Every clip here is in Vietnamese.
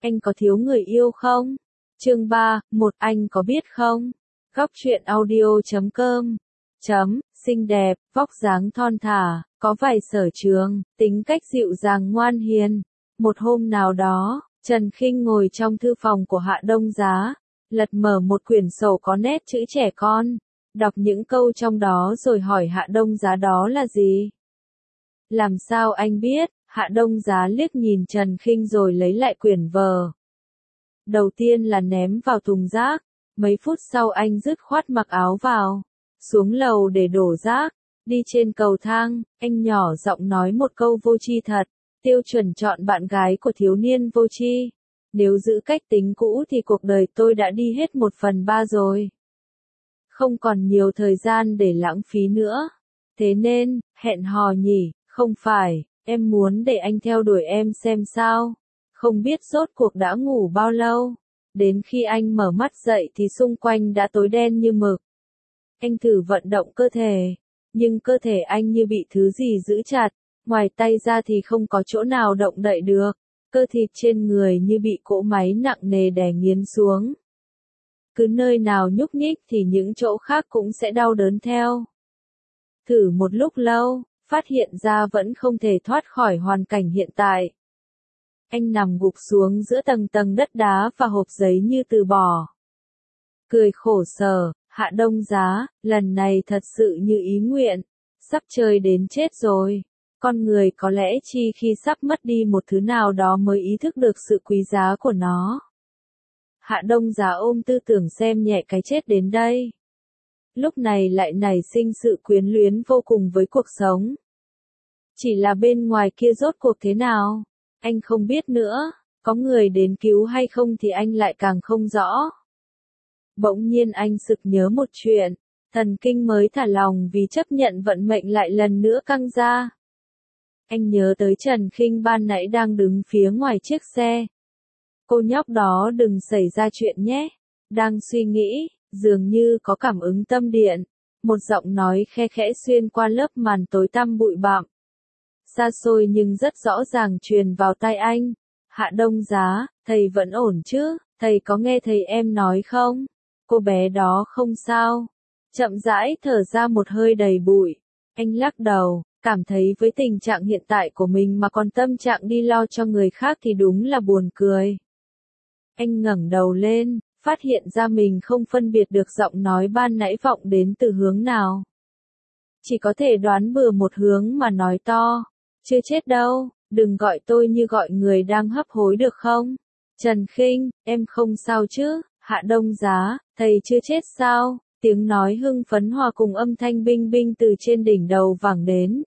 Anh có thiếu người yêu không? Chương 3, một anh có biết không? Góc truyện audio.com xinh đẹp, vóc dáng thon thả, có vài sở trường, tính cách dịu dàng ngoan hiền. Một hôm nào đó, Trần Khinh ngồi trong thư phòng của Hạ Đông Giá, lật mở một quyển sổ có nét chữ trẻ con, đọc những câu trong đó rồi hỏi Hạ Đông Giá đó là gì. Làm sao anh biết? Hạ Đông Giá liếc nhìn Trần Khinh rồi lấy lại quyển vở. Đầu tiên là ném vào thùng rác, mấy phút sau anh dứt khoát mặc áo vào, xuống lầu để đổ rác. Đi trên cầu thang, anh nhỏ giọng nói một câu vô tri thật, tiêu chuẩn chọn bạn gái của thiếu niên vô tri. Nếu giữ cách tính cũ thì cuộc đời tôi đã đi hết 1/3 rồi. Không còn nhiều thời gian để lãng phí nữa. Thế nên, hẹn hò nhỉ, không phải, em muốn để anh theo đuổi em xem sao. Không biết rốt cuộc đã ngủ bao lâu. Đến khi anh mở mắt dậy thì xung quanh đã tối đen như mực. Anh thử vận động cơ thể, nhưng cơ thể anh như bị thứ gì giữ chặt, ngoài tay ra thì không có chỗ nào động đậy được. Cơ thịt trên người như bị cỗ máy nặng nề đè nghiến xuống. Cứ nơi nào nhúc nhích thì những chỗ khác cũng sẽ đau đớn theo. Thử một lúc lâu, phát hiện ra vẫn không thể thoát khỏi hoàn cảnh hiện tại. Anh nằm gục xuống giữa tầng tầng đất đá và hộp giấy như từ bỏ. Cười khổ sở, Hạ Đông Giá, lần này thật sự như ý nguyện, sắp chơi đến chết rồi. Con người có lẽ chi khi sắp mất đi một thứ nào đó mới ý thức được sự quý giá của nó. Hạ Đông Giá ôm tư tưởng xem nhẹ cái chết đến đây. Lúc này lại nảy sinh sự quyến luyến vô cùng với cuộc sống. Chỉ là bên ngoài kia rốt cuộc thế nào, anh không biết nữa, có người đến cứu hay không thì anh lại càng không rõ. Bỗng nhiên anh sực nhớ một chuyện, thần kinh mới thả lỏng vì chấp nhận vận mệnh lại lần nữa căng ra. Anh nhớ tới Trần Khinh ban nãy đang đứng phía ngoài chiếc xe. Cô nhóc đó đừng xảy ra chuyện nhé. Đang suy nghĩ, dường như có cảm ứng tâm điện. Một giọng nói khe khẽ xuyên qua lớp màn tối tăm bụi bặm. Xa xôi nhưng rất rõ ràng truyền vào tai anh. Hạ Đông Giá, thầy vẫn ổn chứ, thầy có nghe thầy em nói không? Cô bé đó không sao. Chậm rãi thở ra một hơi đầy bụi. Anh lắc đầu, cảm thấy với tình trạng hiện tại của mình mà còn tâm trạng đi lo cho người khác thì đúng là buồn cười. Anh ngẩng đầu lên, phát hiện ra mình không phân biệt được giọng nói ban nãy vọng đến từ hướng nào. Chỉ có thể đoán bừa một hướng mà nói to. Chưa chết đâu, đừng gọi tôi như gọi người đang hấp hối được không? Trần Khinh, em không sao chứ? Hạ Đông Giá, thầy chưa chết sao? Tiếng nói hưng phấn hòa cùng âm thanh binh binh từ trên đỉnh đầu vẳng đến.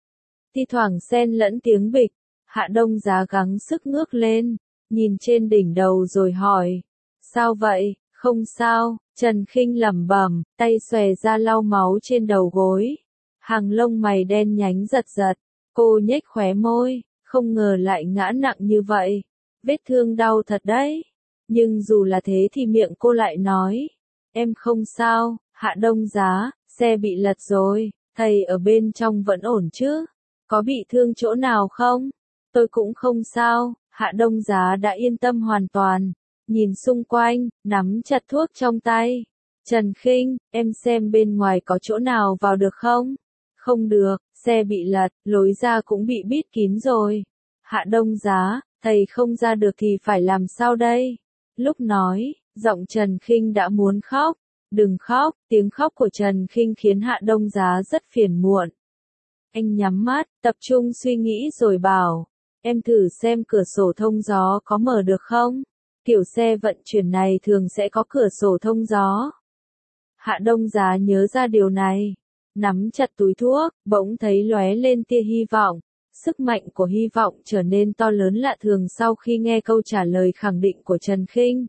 Thi thoảng xen lẫn tiếng bịch, Hạ Đông Giá gắng sức ngước lên, nhìn trên đỉnh đầu rồi hỏi. Sao vậy? Không sao, Trần Khinh lẩm bẩm, tay xòe ra lau máu trên đầu gối. Hàng lông mày đen nhánh giật giật, cô nhếch khóe môi, không ngờ lại ngã nặng như vậy. Vết thương đau thật đấy. Nhưng dù là thế thì miệng cô lại nói. Em không sao, Hạ Đông Giá, xe bị lật rồi, thầy ở bên trong vẫn ổn chứ? Có bị thương chỗ nào không? Tôi cũng không sao, Hạ Đông Giá đã yên tâm hoàn toàn. Nhìn xung quanh, nắm chặt thuốc trong tay. Trần Khinh, em xem bên ngoài có chỗ nào vào được không? Không được, xe bị lật, lối ra cũng bị bít kín rồi. Hạ Đông Giá, thầy không ra được thì phải làm sao đây? Lúc nói, giọng Trần Khinh đã muốn khóc. Đừng khóc, tiếng khóc của Trần Khinh khiến Hạ Đông Giá rất phiền muộn. Anh nhắm mắt, tập trung suy nghĩ rồi bảo, em thử xem cửa sổ thông gió có mở được không? Kiểu xe vận chuyển này thường sẽ có cửa sổ thông gió. Hạ Đông Giá nhớ ra điều này, nắm chặt túi thuốc, bỗng thấy lóe lên tia hy vọng. Sức mạnh của hy vọng trở nên to lớn lạ thường sau khi nghe câu trả lời khẳng định của Trần Khinh.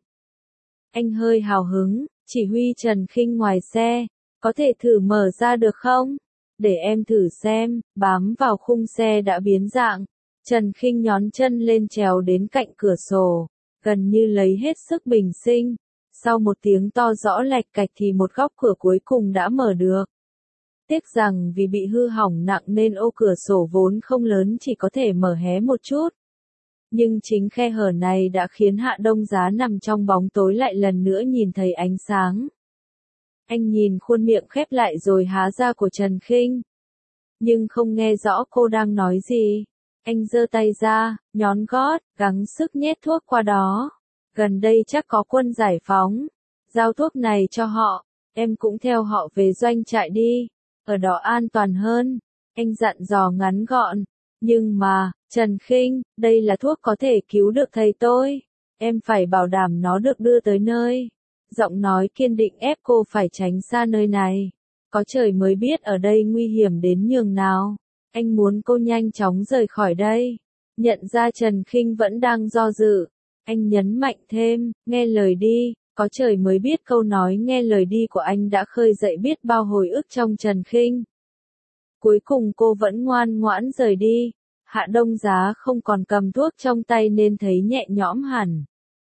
Anh hơi hào hứng, chỉ huy Trần Khinh ngoài xe, có thể thử mở ra được không? Để em thử xem, bám vào khung xe đã biến dạng. Trần Khinh nhón chân lên trèo đến cạnh cửa sổ, gần như lấy hết sức bình sinh. Sau một tiếng to rõ lạch cạch thì một góc cửa cuối cùng đã mở được. Tiếc rằng vì bị hư hỏng nặng nên ô cửa sổ vốn không lớn chỉ có thể mở hé một chút. Nhưng chính khe hở này đã khiến Hạ Đông Giá nằm trong bóng tối lại lần nữa nhìn thấy ánh sáng. Anh nhìn khuôn miệng khép lại rồi há ra của Trần Khinh, nhưng không nghe rõ cô đang nói gì. Anh giơ tay ra, nhón gót, gắng sức nhét thuốc qua đó. Gần đây chắc có quân giải phóng. Giao thuốc này cho họ, em cũng theo họ về doanh trại đi. Ở đó an toàn hơn. Anh dặn dò ngắn gọn. Nhưng mà, Trần Khinh, đây là thuốc có thể cứu được thầy tôi. Em phải bảo đảm nó được đưa tới nơi. Giọng nói kiên định ép cô phải tránh xa nơi này. Có trời mới biết ở đây nguy hiểm đến nhường nào. Anh muốn cô nhanh chóng rời khỏi đây. Nhận ra Trần Khinh vẫn đang do dự. Anh nhấn mạnh thêm, nghe lời đi. Có trời mới biết câu nói nghe lời đi của anh đã khơi dậy biết bao hồi ức trong Trần Khinh. Cuối cùng cô vẫn ngoan ngoãn rời đi. Hạ Đông Giá không còn cầm thuốc trong tay nên thấy nhẹ nhõm hẳn.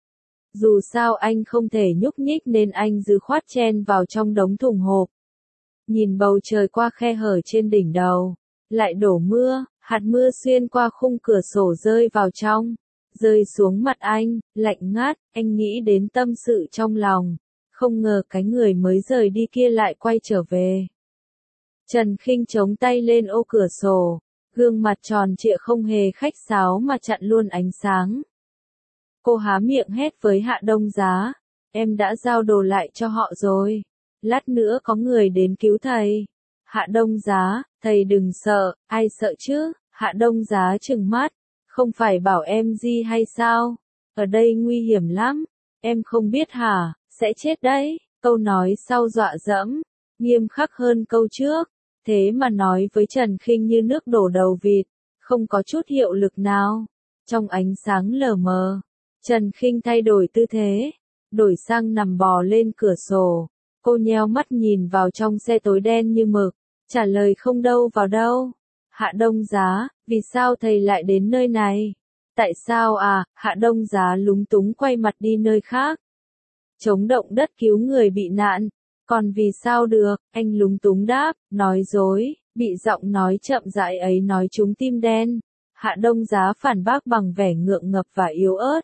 Dù sao anh không thể nhúc nhích nên anh dứt khoát chen vào trong đống thùng hộp. Nhìn bầu trời qua khe hở trên đỉnh đầu. Lại đổ mưa, hạt mưa xuyên qua khung cửa sổ rơi vào trong. Rơi xuống mặt anh, lạnh ngát, anh nghĩ đến tâm sự trong lòng. Không ngờ cái người mới rời đi kia lại quay trở về. Trần Khinh chống tay lên ô cửa sổ. Gương mặt tròn trịa không hề khách sáo mà chặn luôn ánh sáng. Cô há miệng hét với Hạ Đông Giá. Em đã giao đồ lại cho họ rồi. Lát nữa có người đến cứu thầy. Hạ Đông Giá, thầy đừng sợ, ai sợ chứ? Hạ Đông Giá trừng mắt. Không phải bảo em gì hay sao? Ở đây nguy hiểm lắm. Em không biết hả? Sẽ chết đấy. Câu nói sau dọa dẫm. Nghiêm khắc hơn câu trước. Thế mà nói với Trần Khinh như nước đổ đầu vịt. Không có chút hiệu lực nào. Trong ánh sáng lờ mờ. Trần Khinh thay đổi tư thế. Đổi sang nằm bò lên cửa sổ. Cô nheo mắt nhìn vào trong xe tối đen như mực. Trả lời không đâu vào đâu. Hạ Đông Giá, vì sao thầy lại đến nơi này? Tại sao à? Hạ Đông Giá lúng túng quay mặt đi nơi khác. Chống động đất cứu người bị nạn. Còn vì sao được? Anh lúng túng đáp, nói dối, bị giọng nói chậm rãi ấy nói trúng tim đen. Hạ Đông Giá phản bác bằng vẻ ngượng ngập và yếu ớt.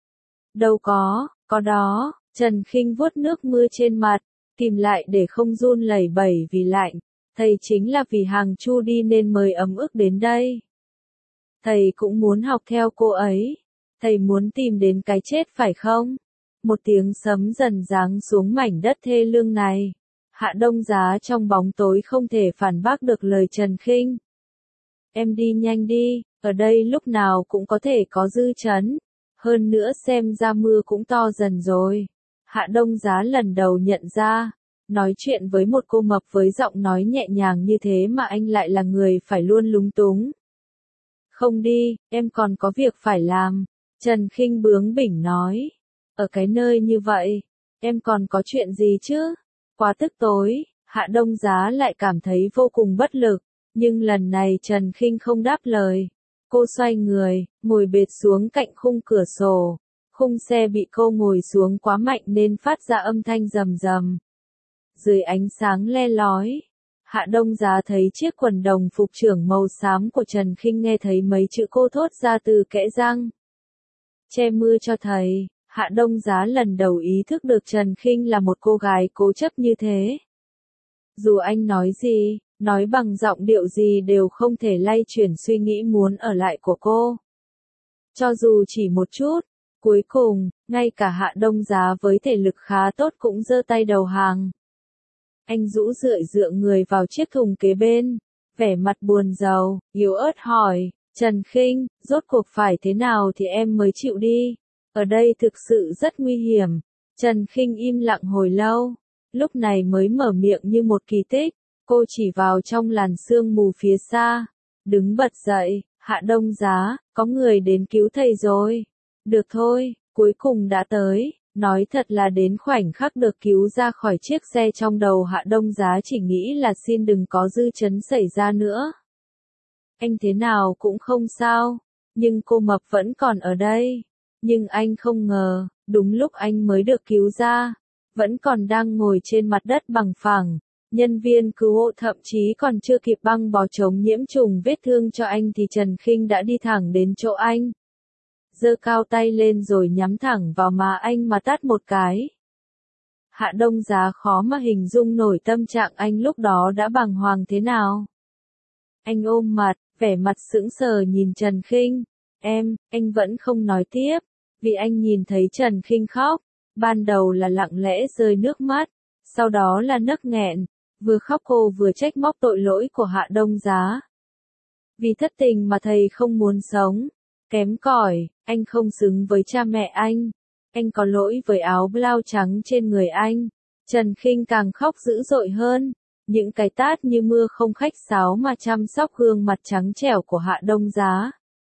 Đâu có đó. Trần Khinh vuốt nước mưa trên mặt, kìm lại để không run lẩy bẩy vì lạnh. Thầy chính là vì Hàng Chu đi nên mới ấm ức đến đây. Thầy cũng muốn học theo cô ấy. Thầy muốn tìm đến cái chết phải không? Một tiếng sấm dần giáng xuống mảnh đất thê lương này. Hạ Đông Giá trong bóng tối không thể phản bác được lời Trần Khinh. Em đi nhanh đi, ở đây lúc nào cũng có thể có dư chấn. Hơn nữa xem ra mưa cũng to dần rồi. Hạ Đông Giá lần đầu nhận ra. Nói chuyện với một cô mập với giọng nói nhẹ nhàng như thế mà anh lại là người phải luôn lúng túng. Không đi, em còn có việc phải làm. Trần Khinh bướng bỉnh nói. Ở cái nơi như vậy, em còn có chuyện gì chứ? Quá tức tối, Hạ Đông Giá lại cảm thấy vô cùng bất lực. Nhưng lần này Trần Khinh không đáp lời. Cô xoay người, ngồi bệt xuống cạnh khung cửa sổ. Khung xe bị cô ngồi xuống quá mạnh nên phát ra âm thanh rầm rầm. Dưới ánh sáng le lói, Hạ Đông Giá thấy chiếc quần đồng phục trưởng màu xám của Trần Khinh, nghe thấy mấy chữ cô thốt ra từ kẽ răng. Che mưa cho thầy. Hạ Đông Giá lần đầu ý thức được Trần Khinh là một cô gái cố chấp như thế. Dù anh nói gì, nói bằng giọng điệu gì đều không thể lay chuyển suy nghĩ muốn ở lại của cô. Cho dù chỉ một chút, cuối cùng, ngay cả Hạ Đông Giá với thể lực khá tốt cũng giơ tay đầu hàng. Anh rũ rượi dựa người vào chiếc thùng kế bên, vẻ mặt buồn rầu, yếu ớt hỏi, Trần Khinh, rốt cuộc phải thế nào thì em mới chịu đi. Ở đây thực sự rất nguy hiểm. Trần Khinh im lặng hồi lâu, lúc này mới mở miệng như một kỳ tích. Cô chỉ vào trong làn sương mù phía xa, đứng bật dậy, Hạ Đông Giá, có người đến cứu thầy rồi. Được thôi, cuối cùng đã tới. Nói thật là đến khoảnh khắc được cứu ra khỏi chiếc xe trong đầu Hạ Đông Giá chỉ nghĩ là xin đừng có dư chấn xảy ra nữa. Anh thế nào cũng không sao, nhưng cô mập vẫn còn ở đây. Nhưng anh không ngờ, đúng lúc anh mới được cứu ra, vẫn còn đang ngồi trên mặt đất bằng phẳng. Nhân viên cứu hộ thậm chí còn chưa kịp băng bó chống nhiễm trùng vết thương cho anh thì Trần Khinh đã đi thẳng đến chỗ anh. giơ cao tay lên rồi nhắm thẳng vào má anh mà tát một cái. Hạ Đông Giá khó mà hình dung nổi tâm trạng anh lúc đó đã bàng hoàng thế nào. Anh ôm mặt, vẻ mặt sững sờ nhìn Trần Khinh. Anh vẫn không nói tiếp, vì anh nhìn thấy Trần Khinh khóc. Ban đầu là lặng lẽ rơi nước mắt, sau đó là nấc nghẹn, vừa khóc cô vừa trách móc tội lỗi của Hạ Đông Giá. Vì thất tình mà thầy không muốn sống, kém cỏi, anh không xứng với cha mẹ anh có lỗi với áo blau trắng trên người anh. Trần Khinh càng khóc dữ dội hơn, những cái tát như mưa không khách sáo mà chăm sóc gương mặt trắng trẻo của Hạ Đông Giá.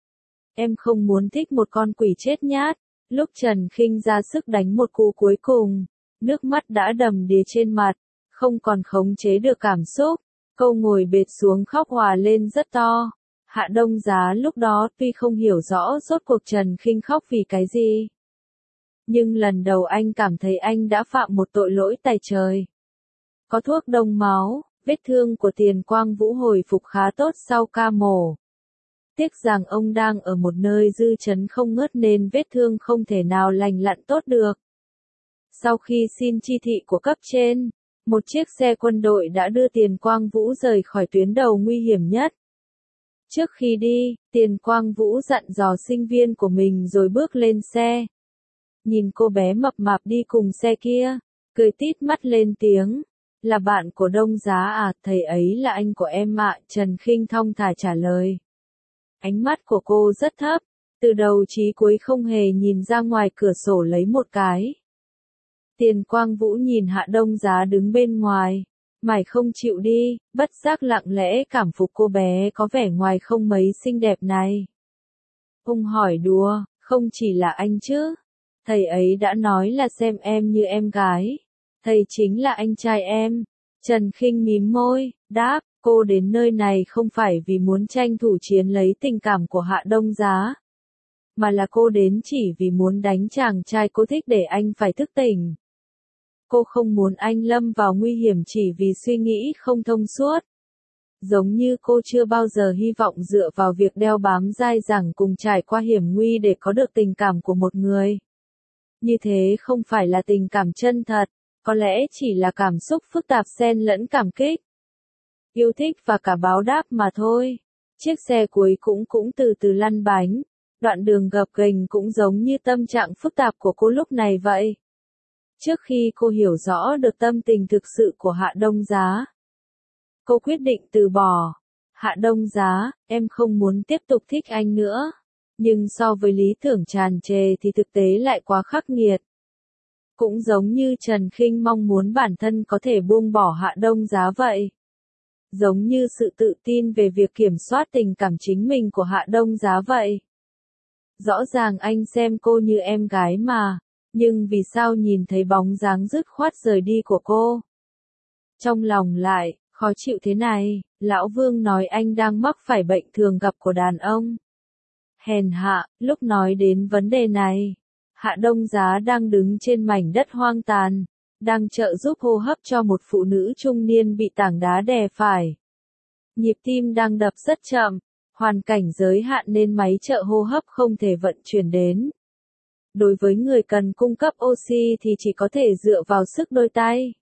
Em không muốn thích một con quỷ chết nhát. Lúc Trần Khinh ra sức đánh một cú cuối cùng, nước mắt đã đầm đìa trên mặt, không còn khống chế được cảm xúc, cô ngồi bệt xuống khóc òa lên rất to. Hạ Đông Giá lúc đó tuy không hiểu rõ rốt cuộc Trần Khinh khóc vì cái gì, nhưng lần đầu anh cảm thấy anh đã phạm một tội lỗi tày trời. Có thuốc đông máu, vết thương của Tiền Quang Vũ hồi phục khá tốt sau ca mổ. Tiếc rằng ông đang ở một nơi dư chấn không ngớt nên vết thương không thể nào lành lặn tốt được. Sau khi xin chi thị của cấp trên, một chiếc xe quân đội đã đưa Tiền Quang Vũ rời khỏi tuyến đầu nguy hiểm nhất. Trước khi đi, Tiền Quang Vũ dặn dò sinh viên của mình rồi bước lên xe. Nhìn cô bé mập mạp đi cùng xe kia, cười tít mắt lên tiếng. Là bạn của Đông Giá à, thầy ấy là anh của em ạ, Trần Khinh thong thả trả lời. Ánh mắt của cô rất thấp, từ đầu chí cuối không hề nhìn ra ngoài cửa sổ lấy một cái. Tiền Quang Vũ nhìn Hạ Đông Giá đứng bên ngoài, mày không chịu đi, bất giác lặng lẽ cảm phục cô bé có vẻ ngoài không mấy xinh đẹp này. Ông hỏi đùa, không chỉ là anh chứ, thầy ấy đã nói là xem em như em gái, thầy chính là anh trai em. Trần Khinh mím môi, đáp. Cô đến nơi này không phải vì muốn tranh thủ chiếm lấy tình cảm của Hạ Đông Giá, mà là cô đến chỉ vì muốn đánh chàng trai cô thích để anh phải thức tỉnh. Cô không muốn anh lâm vào nguy hiểm chỉ vì suy nghĩ không thông suốt. Giống như cô chưa bao giờ hy vọng dựa vào việc đeo bám dai dẳng cùng trải qua hiểm nguy để có được tình cảm của một người. Như thế không phải là tình cảm chân thật, có lẽ chỉ là cảm xúc phức tạp xen lẫn cảm kích, yêu thích và cả báo đáp mà thôi. Chiếc xe cuối cũng từ từ lăn bánh, đoạn đường gập ghềnh cũng giống như tâm trạng phức tạp của cô lúc này vậy. Trước khi cô hiểu rõ được tâm tình thực sự của Hạ Đông Giá, cô quyết định từ bỏ. Hạ Đông Giá, em không muốn tiếp tục thích anh nữa, nhưng so với lý tưởng tràn trề thì thực tế lại quá khắc nghiệt. Cũng giống như Trần Khinh mong muốn bản thân có thể buông bỏ Hạ Đông Giá vậy. Giống như sự tự tin về việc kiểm soát tình cảm chính mình của Hạ Đông Giá vậy. Rõ ràng anh xem cô như em gái mà, nhưng vì sao nhìn thấy bóng dáng dứt khoát rời đi của cô? Trong lòng lại, khó chịu thế này, Lão Vương nói anh đang mắc phải bệnh thường gặp của đàn ông. Hèn hạ, lúc nói đến vấn đề này, Hạ Đông Giá đang đứng trên mảnh đất hoang tàn, đang trợ giúp hô hấp cho một phụ nữ trung niên bị tảng đá đè phải. Nhịp tim đang đập rất chậm, hoàn cảnh giới hạn nên máy trợ hô hấp không thể vận chuyển đến. Đối với người cần cung cấp oxy thì chỉ có thể dựa vào sức đôi tay.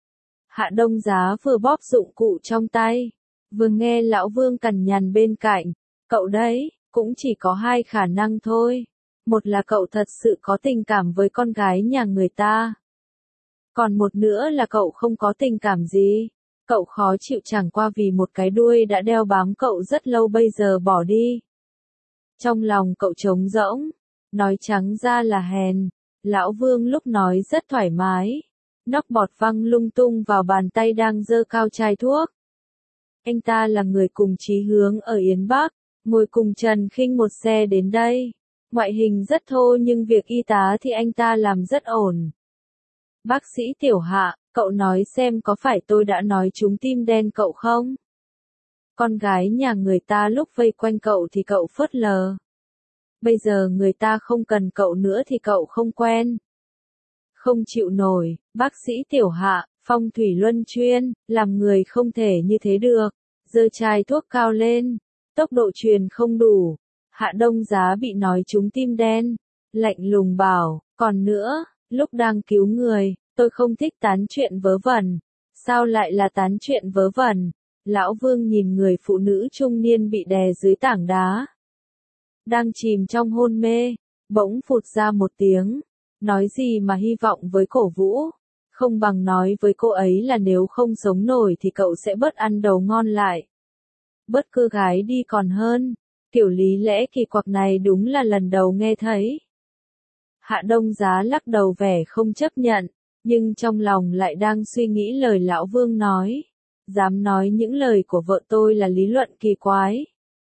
Hạ Đông Giá vừa bóp dụng cụ trong tay, vừa nghe Lão Vương cằn nhằn bên cạnh, cậu đấy, cũng chỉ có hai khả năng thôi. Một là cậu thật sự có tình cảm với con gái nhà người ta. Còn một nữa là cậu không có tình cảm gì. Cậu khó chịu chẳng qua vì một cái đuôi đã đeo bám cậu rất lâu bây giờ bỏ đi. Trong lòng cậu trống rỗng, nói trắng ra là hèn. Lão Vương lúc nói rất thoải mái, nóc bọt văng lung tung vào bàn tay đang giơ cao chai thuốc. Anh ta là người cùng chí hướng ở Yến Bắc, ngồi cùng Trần Khinh một xe đến đây. Ngoại hình rất thô nhưng việc y tá thì anh ta làm rất ổn. Bác sĩ Tiểu Hạ, cậu nói xem có phải tôi đã nói trúng tim đen cậu không? Con gái nhà người ta lúc vây quanh cậu thì cậu phớt lờ. Bây giờ người ta không cần cậu nữa thì cậu không quen. Không chịu nổi, bác sĩ Tiểu Hạ, phong thủy luân chuyên, làm người không thể như thế được. Giơ chai thuốc cao lên, tốc độ truyền không đủ. Hạ Đông Giá bị nói trúng tim đen, lạnh lùng bảo, còn nữa, lúc đang cứu người, tôi không thích tán chuyện vớ vẩn. Sao lại là tán chuyện vớ vẩn? Lão Vương nhìn người phụ nữ trung niên bị đè dưới tảng đá, đang chìm trong hôn mê, bỗng phụt ra một tiếng, nói gì mà hy vọng với Cổ Vũ, không bằng nói với cô ấy là nếu không sống nổi thì cậu sẽ bớt ăn đầu ngon lại. Bớt cưa gái đi còn hơn, kiểu lý lẽ kỳ quặc này đúng là lần đầu nghe thấy. Hạ Đông Giá lắc đầu vẻ không chấp nhận, nhưng trong lòng lại đang suy nghĩ lời Lão Vương nói. Dám nói những lời của vợ tôi là lý luận kỳ quái.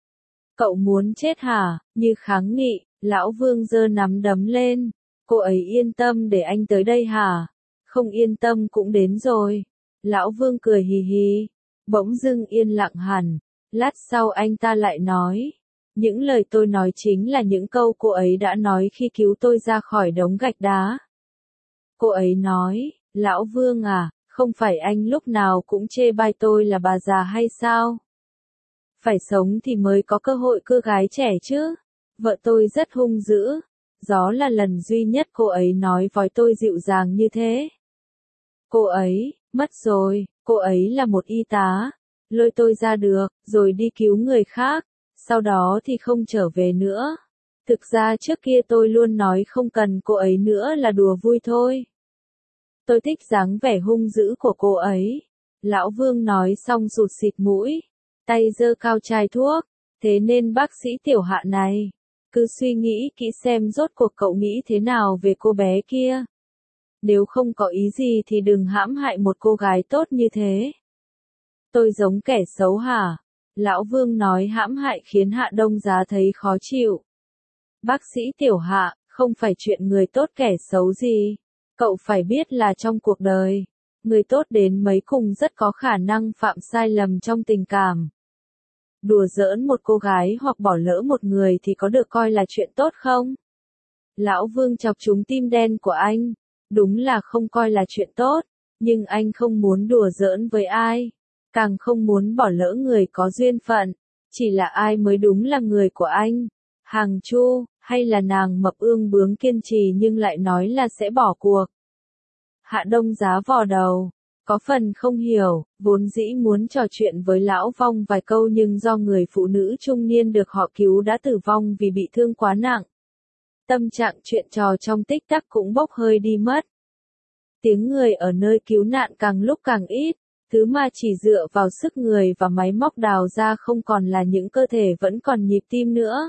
Cậu muốn chết hả? Như kháng nghị, Lão Vương giơ nắm đấm lên. Cô ấy yên tâm để anh tới đây hả? Không yên tâm cũng đến rồi. Lão Vương cười hì hì, bỗng dưng yên lặng hẳn. Lát sau anh ta lại nói. Những lời tôi nói chính là những câu cô ấy đã nói khi cứu tôi ra khỏi đống gạch đá. Cô ấy nói, Lão Vương à, không phải anh lúc nào cũng chê bai tôi là bà già hay sao? Phải sống thì mới có cơ hội cưa gái trẻ chứ. Vợ tôi rất hung dữ. Đó là lần duy nhất cô ấy nói với tôi dịu dàng như thế. Cô ấy, mất rồi, cô ấy là một y tá. Lôi tôi ra được, rồi đi cứu người khác. Sau đó thì không trở về nữa. Thực ra trước kia tôi luôn nói không cần cô ấy nữa là đùa vui thôi. Tôi thích dáng vẻ hung dữ của cô ấy. Lão Vương nói xong sụt xịt mũi, tay giơ cao chai thuốc. Thế nên bác sĩ Tiểu Hạ này, cứ suy nghĩ kỹ xem rốt cuộc cậu nghĩ thế nào về cô bé kia. Nếu không có ý gì thì đừng hãm hại một cô gái tốt như thế. Tôi giống kẻ xấu hả? Lão Vương nói hãm hại khiến Hạ Đông Giá thấy khó chịu. Bác sĩ Tiểu Hạ, không phải chuyện người tốt kẻ xấu gì. Cậu phải biết là trong cuộc đời, người tốt đến mấy cùng rất có khả năng phạm sai lầm trong tình cảm. Đùa giỡn một cô gái hoặc bỏ lỡ một người thì có được coi là chuyện tốt không? Lão Vương chọc trúng tim đen của anh. Đúng là không coi là chuyện tốt, nhưng anh không muốn đùa giỡn với ai. Càng không muốn bỏ lỡ người có duyên phận. Chỉ là ai mới đúng là người của anh? Hàng Chu, hay là nàng mập ương bướng kiên trì nhưng lại nói là sẽ bỏ cuộc? Hạ Đông Giá vò đầu, có phần không hiểu, vốn dĩ muốn trò chuyện với Lão Vong vài câu nhưng do người phụ nữ trung niên được họ cứu đã tử vong vì bị thương quá nặng. Tâm trạng chuyện trò trong tích tắc cũng bốc hơi đi mất. Tiếng người ở nơi cứu nạn càng lúc càng ít, thứ mà chỉ dựa vào sức người và máy móc đào ra không còn là những cơ thể vẫn còn nhịp tim nữa.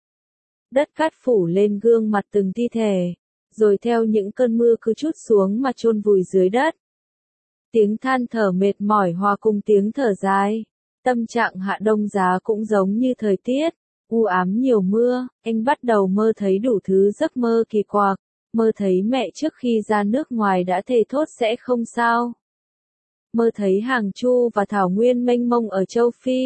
Đất cát phủ lên gương mặt từng thi thể, rồi theo những cơn mưa cứ trút xuống mà chôn vùi dưới đất. Tiếng than thở mệt mỏi hòa cùng tiếng thở dài. Tâm trạng Hạ Đông Giá cũng giống như thời tiết, u ám nhiều mưa, anh bắt đầu mơ thấy đủ thứ giấc mơ kỳ quặc, mơ thấy mẹ trước khi ra nước ngoài đã thề thốt sẽ không sao. Mơ thấy Hàng Chu và Thảo Nguyên mênh mông ở châu Phi.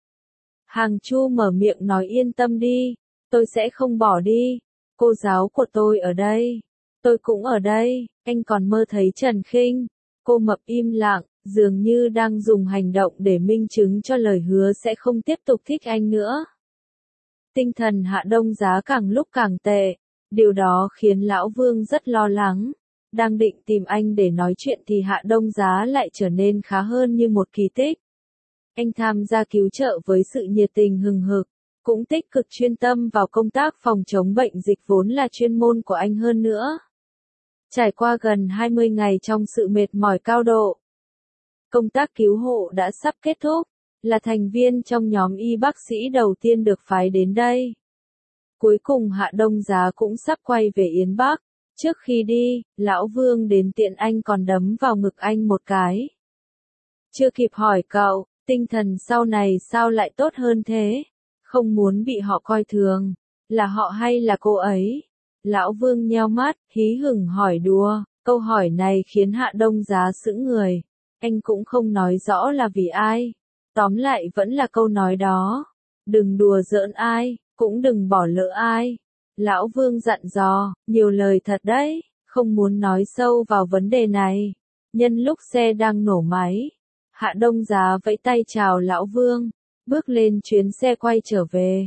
Hàng Chu mở miệng nói yên tâm đi, tôi sẽ không bỏ đi, cô giáo của tôi ở đây, tôi cũng ở đây. Anh còn mơ thấy Trần Khinh. Cô mập im lặng, dường như đang dùng hành động để minh chứng cho lời hứa sẽ không tiếp tục thích anh nữa. Tinh thần Hạ Đông Giá càng lúc càng tệ, điều đó khiến Lão Vương rất lo lắng. Đang định tìm anh để nói chuyện thì Hạ Đông Giá lại trở nên khá hơn như một kỳ tích. Anh tham gia cứu trợ với sự nhiệt tình hừng hực, cũng tích cực chuyên tâm vào công tác phòng chống bệnh dịch vốn là chuyên môn của anh hơn nữa. Trải qua gần 20 ngày trong sự mệt mỏi cao độ, công tác cứu hộ đã sắp kết thúc, là thành viên trong nhóm y bác sĩ đầu tiên được phái đến đây. Cuối cùng Hạ Đông Giá cũng sắp quay về Yến Bắc. Trước khi đi, Lão Vương đến tiện anh còn đấm vào ngực anh một cái. Chưa kịp hỏi cậu, tinh thần sau này sao lại tốt hơn thế? Không muốn bị họ coi thường. Là họ hay là cô ấy? Lão Vương nheo mắt, hí hửng hỏi đùa. Câu hỏi này khiến Hạ Đông Giá sững người. Anh cũng không nói rõ là vì ai. Tóm lại vẫn là câu nói đó. Đừng đùa giỡn ai, cũng đừng bỏ lỡ ai. Lão Vương dặn dò, nhiều lời thật đấy, không muốn nói sâu vào vấn đề này. Nhân lúc xe đang nổ máy, Hạ Đông Giá vẫy tay chào Lão Vương, bước lên chuyến xe quay trở về.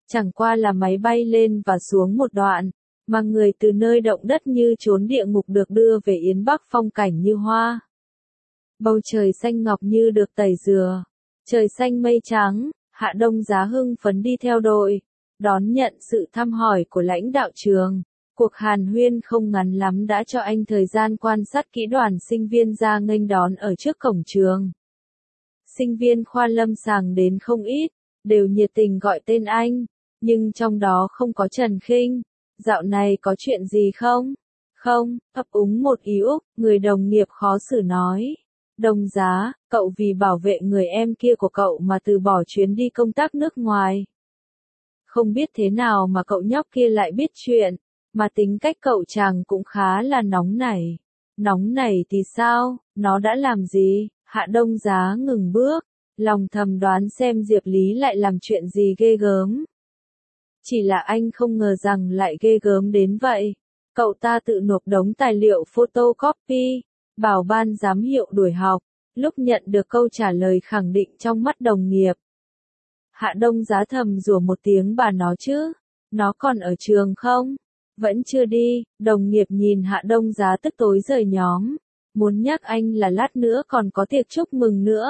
Chẳng qua là máy bay lên và xuống một đoạn, mà người từ nơi động đất như trốn địa ngục được đưa về Yến Bắc phong cảnh như hoa. Bầu trời xanh ngọc như được tẩy rửa, trời xanh mây trắng, Hạ Đông Giá hưng phấn đi theo đội, đón nhận sự thăm hỏi của lãnh đạo trường. Cuộc hàn huyên không ngắn lắm đã cho anh thời gian quan sát kỹ đoàn sinh viên ra nghênh đón ở trước cổng trường. Sinh viên khoa lâm sàng đến không ít, đều nhiệt tình gọi tên anh, nhưng trong đó không có Trần Khinh. Dạo này có chuyện gì không? Không, ấp úng một ý úc, người đồng nghiệp khó xử nói. Đông Giá, cậu vì bảo vệ người em kia của cậu mà từ bỏ chuyến đi công tác nước ngoài. Không biết thế nào mà cậu nhóc kia lại biết chuyện, mà tính cách cậu chàng cũng khá là nóng nảy. Nóng nảy thì sao, nó đã làm gì? Hạ Đông Giá ngừng bước, lòng thầm đoán xem Diệp Lý lại làm chuyện gì ghê gớm. Chỉ là anh không ngờ rằng lại ghê gớm đến vậy. Cậu ta tự nộp đống tài liệu photocopy, bảo ban giám hiệu đuổi học, lúc nhận được câu trả lời khẳng định trong mắt đồng nghiệp. Hạ Đông Giá thầm rủa một tiếng bà nó chứ, nó còn ở trường không? Vẫn chưa đi, đồng nghiệp nhìn Hạ Đông Giá tức tối rời nhóm, muốn nhắc anh là lát nữa còn có tiệc chúc mừng nữa.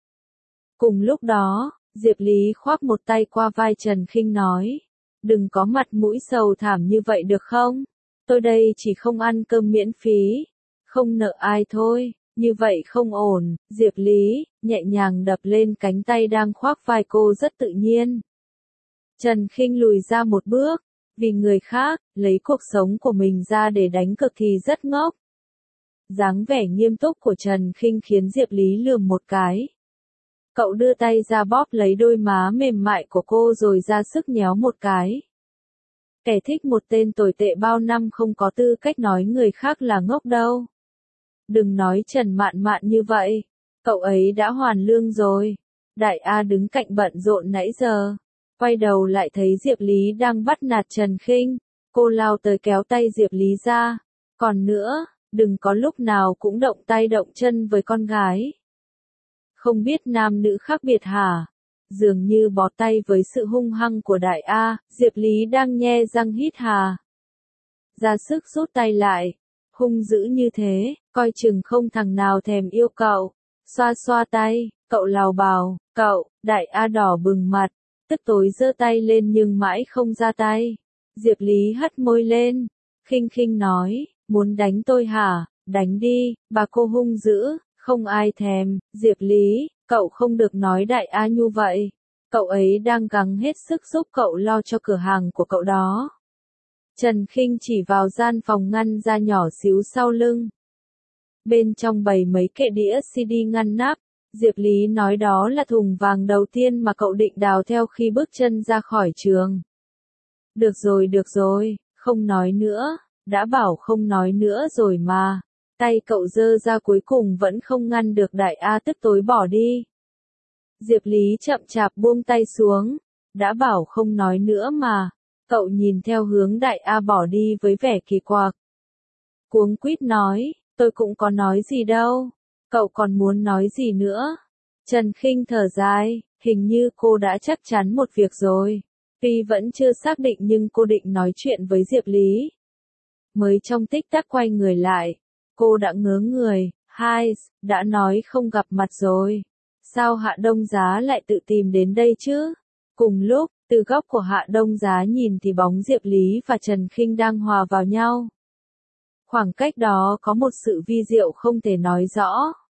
Cùng lúc đó, Diệp Lý khoác một tay qua vai Trần Khinh nói, đừng có mặt mũi sầu thảm như vậy được không? Tôi đây chỉ không ăn cơm miễn phí, không nợ ai thôi, như vậy không ổn. Diệp Lý nhẹ nhàng đập lên cánh tay đang khoác vai cô rất tự nhiên. Trần Khinh lùi ra một bước, vì người khác, lấy cuộc sống của mình ra để đánh cược thì rất ngốc. Dáng vẻ nghiêm túc của Trần Khinh khiến Diệp Lý lườm một cái. Cậu đưa tay ra bóp lấy đôi má mềm mại của cô rồi ra sức nhéo một cái. Kẻ thích một tên tồi tệ bao năm không có tư cách nói người khác là ngốc đâu. Đừng nói Trần Mạn Mạn như vậy, cậu ấy đã hoàn lương rồi. Đại A đứng cạnh bận rộn nãy giờ, quay đầu lại thấy Diệp Lý đang bắt nạt Trần Khinh, cô lao tới kéo tay Diệp Lý ra. Còn nữa, đừng có lúc nào cũng động tay động chân với con gái. Không biết nam nữ khác biệt hả? Dường như bó tay với sự hung hăng của Đại A, Diệp Lý đang nhe răng hít hà. Ra sức rút tay lại, hung dữ như thế, coi chừng không thằng nào thèm yêu cậu. Xoa xoa tay, cậu lào bào, cậu, Đại A đỏ bừng mặt, tức tối giơ tay lên nhưng mãi không ra tay. Diệp Lý hất môi lên, khinh khinh nói, muốn đánh tôi hả? Đánh đi, bà cô hung dữ, không ai thèm. Diệp Lý, cậu không được nói Đại A như vậy. Cậu ấy đang gắng hết sức giúp cậu lo cho cửa hàng của cậu đó. Trần Khinh chỉ vào gian phòng ngăn ra nhỏ xíu sau lưng. Bên trong bày mấy kệ đĩa CD ngăn nắp. Diệp Lý nói đó là thùng vàng đầu tiên mà cậu định đào theo khi bước chân ra khỏi trường. Được rồi, không nói nữa, đã bảo không nói nữa rồi mà. Tay cậu giơ ra cuối cùng vẫn không ngăn được Đại A tức tối bỏ đi. Diệp Lý chậm chạp buông tay xuống, đã bảo không nói nữa mà. Cậu nhìn theo hướng Đại A bỏ đi với vẻ kỳ quặc. Cuống quýt nói, tôi cũng có nói gì đâu, cậu còn muốn nói gì nữa? Trần Khinh thở dài, hình như cô đã chắc chắn một việc rồi. Tuy vẫn chưa xác định nhưng cô định nói chuyện với Diệp Lý. Mới trong tích tắc quay người lại, cô đã ngớ người, đã nói không gặp mặt rồi. Sao Hạ Đông Giá lại tự tìm đến đây chứ? Cùng lúc, từ góc của Hạ Đông Giá nhìn thì bóng Diệp Lý và Trần Khinh đang hòa vào nhau. Khoảng cách đó có một sự vi diệu không thể nói rõ.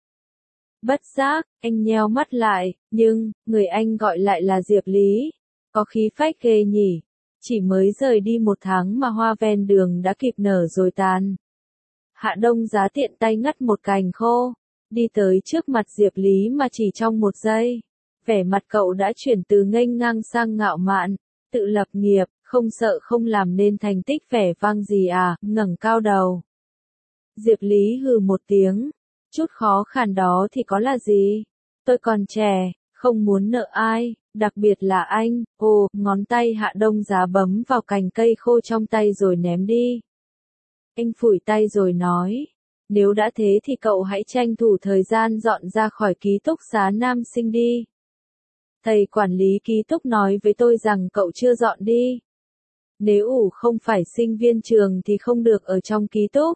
Bất giác, anh nheo mắt lại, nhưng, người anh gọi lại là Diệp Lý. Có khí phách ghê nhỉ. Chỉ mới rời đi một tháng mà hoa ven đường đã kịp nở rồi tàn. Hạ Đông Giá tiện tay ngắt một cành khô, đi tới trước mặt Diệp Lý mà chỉ trong một giây. Vẻ mặt cậu đã chuyển từ nghênh ngang sang ngạo mạn, tự lập nghiệp, không sợ không làm nên thành tích vẻ vang gì à, ngẩng cao đầu. Diệp Lý hừ một tiếng, chút khó khăn đó thì có là gì? Tôi còn trẻ, không muốn nợ ai, đặc biệt là anh. Ồ, ngón tay Hạ Đông Giá bấm vào cành cây khô trong tay rồi ném đi. Anh phủi tay rồi nói, nếu đã thế thì cậu hãy tranh thủ thời gian dọn ra khỏi ký túc xá nam sinh đi. Thầy quản lý ký túc nói với tôi rằng cậu chưa dọn đi. Nếu ủ không phải sinh viên trường thì không được ở trong ký túc.